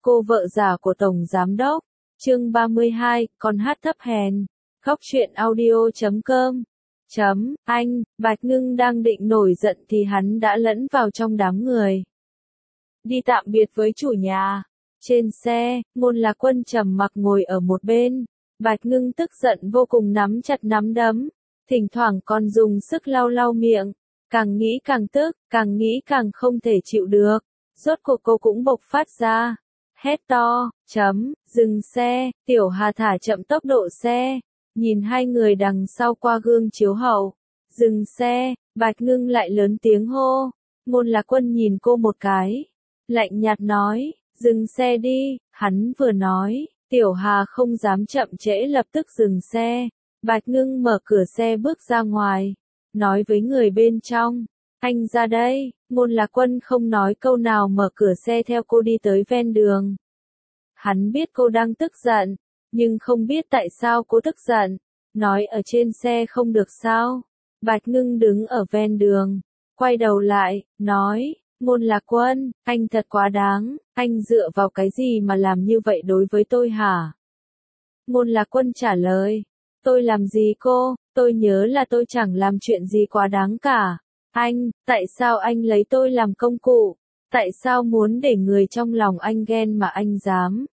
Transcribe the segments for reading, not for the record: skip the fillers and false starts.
cô vợ già của Tổng Giám Đốc. Chương 32, con hát thấp hèn. Khóc chuyện audio.com. Anh, Bạch Ngưng đang định nổi giận thì hắn đã lẫn vào trong đám người. Đi tạm biệt với chủ nhà. Trên xe, Ngôn Lạc Quân trầm mặc ngồi ở một bên. Bạch Ngưng tức giận vô cùng nắm chặt nắm đấm. Thỉnh thoảng còn dùng sức lau lau miệng. Càng nghĩ càng tức, càng nghĩ càng không thể chịu được. Rốt cuộc cô cũng bộc phát ra. Hét to, dừng xe, Tiểu Hà thả chậm tốc độ xe. Nhìn hai người đằng sau qua gương chiếu hậu. Dừng xe, Bạch Ngưng lại lớn tiếng hô. Ngôn Lạc Quân nhìn cô một cái. Lạnh nhạt nói, dừng xe đi, hắn vừa nói. Tiểu Hà không dám chậm trễ lập tức dừng xe. Bạch Ngưng mở cửa xe bước ra ngoài. Nói với người bên trong. Anh ra đây. Ngôn Lạc Quân không nói câu nào mở cửa xe theo cô đi tới ven đường. Hắn biết cô đang tức giận. Nhưng không biết tại sao cô tức giận. Nói ở trên xe không được sao. Bạch Ngưng đứng ở ven đường. Quay đầu lại, nói. Ngôn Lạc Quân, anh thật quá đáng. Anh dựa vào cái gì mà làm như vậy đối với tôi hả? Ngôn Lạc Quân trả lời. Tôi làm gì cô? Tôi nhớ là tôi chẳng làm chuyện gì quá đáng cả. Anh, tại sao anh lấy tôi làm công cụ? Tại sao muốn để người trong lòng anh ghen mà anh dám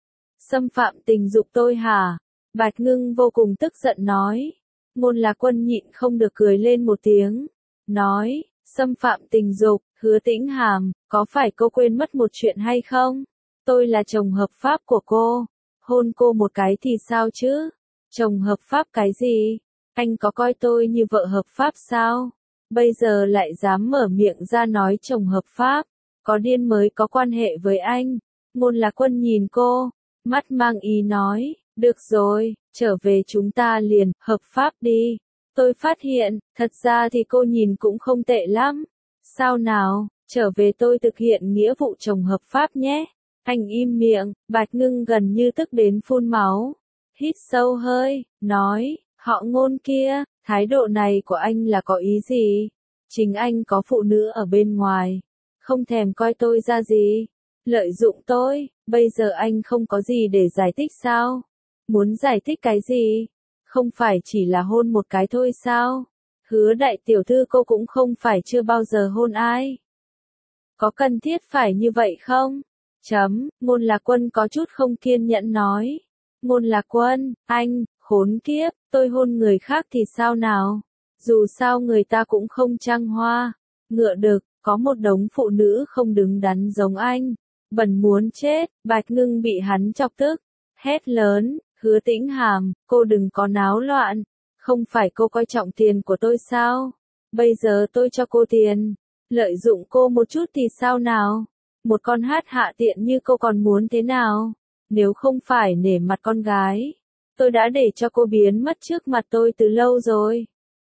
xâm phạm tình dục tôi hả? Bạch Ngưng vô cùng tức giận nói. Ngôn Lạc Quân nhịn không được cười lên một tiếng. Nói, xâm phạm tình dục, Hứa Tĩnh Hàm, có phải cô quên mất một chuyện hay không? Tôi là chồng hợp pháp của cô. Hôn cô một cái thì sao chứ? Chồng hợp pháp cái gì? Anh có coi tôi như vợ hợp pháp sao? Bây giờ lại dám mở miệng ra nói chồng hợp pháp. Có điên mới có quan hệ với anh. Ngôn Lạc Quân nhìn cô. Mắt mang ý nói. Được rồi, trở về chúng ta liền, hợp pháp đi. Tôi phát hiện, thật ra thì cô nhìn cũng không tệ lắm. Sao nào, trở về tôi thực hiện nghĩa vụ chồng hợp pháp nhé. Anh im miệng, Bạch Ngưng gần như tức đến phun máu. Hít sâu hơi, nói, họ Ngôn kia, thái độ này của anh là có ý gì? Chính anh có phụ nữ ở bên ngoài. Không thèm coi tôi ra gì. Lợi dụng tôi, bây giờ anh không có gì để giải thích sao? Muốn giải thích cái gì? Không phải chỉ là hôn một cái thôi sao? Hứa đại tiểu thư cô cũng không phải chưa bao giờ hôn ai. Có cần thiết phải như vậy không? Ngôn Lạc Quân có chút không kiên nhẫn nói. Ngôn Lạc Quân, anh, khốn kiếp, tôi hôn người khác thì sao nào? Dù sao người ta cũng không trăng hoa. Ngựa đực, có một đống phụ nữ không đứng đắn giống anh. Bẩn muốn chết, Bạch Ngưng bị hắn chọc tức. Hét lớn, Hứa Tĩnh Hàm, cô đừng có náo loạn. Không phải cô coi trọng tiền của tôi sao? Bây giờ tôi cho cô tiền. Lợi dụng cô một chút thì sao nào? Một con hát hạ tiện như cô còn muốn thế nào? Nếu không phải nể mặt con gái, tôi đã để cho cô biến mất trước mặt tôi từ lâu rồi.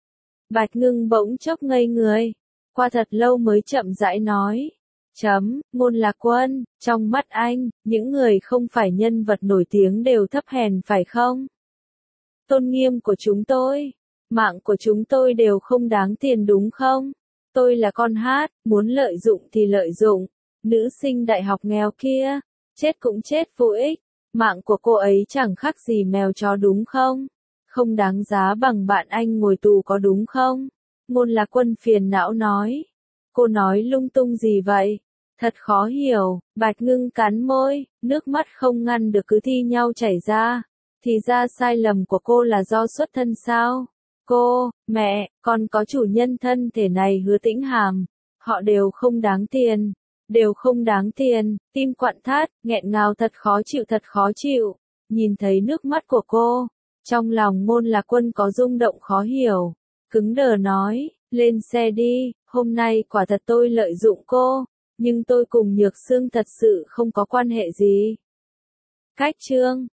Bạch Ngưng bỗng chốc ngây người. Qua thật lâu mới chậm rãi nói. Ngôn Lạc Quân, trong mắt anh, những người không phải nhân vật nổi tiếng đều thấp hèn phải không? Tôn nghiêm của chúng tôi, mạng của chúng tôi đều không đáng tiền đúng không? Tôi là con hát, muốn lợi dụng thì lợi dụng. Nữ sinh đại học nghèo kia, chết cũng chết vô ích. Mạng của cô ấy chẳng khác gì mèo chó đúng không? Không đáng giá bằng bạn anh ngồi tù có đúng không? Ngôn Lạc Quân phiền não nói. Cô nói lung tung gì vậy? Thật khó hiểu. Bạch Ngưng cắn môi, nước mắt không ngăn được cứ thi nhau chảy ra. Thì ra sai lầm của cô là do xuất thân sao? Cô, mẹ, con có chủ nhân thân thể này Hứa Tĩnh Hàm. Họ đều không đáng tiền. Đều không đáng tiền. Tim quặn thắt, nghẹn ngào thật khó chịu. Nhìn thấy nước mắt của cô. Trong lòng Ngôn Lạc Quân có rung động khó hiểu. Cứng đờ nói, lên xe đi, hôm nay quả thật tôi lợi dụng cô. Nhưng tôi cùng Nhược Sương thật sự không có quan hệ gì. Cách chương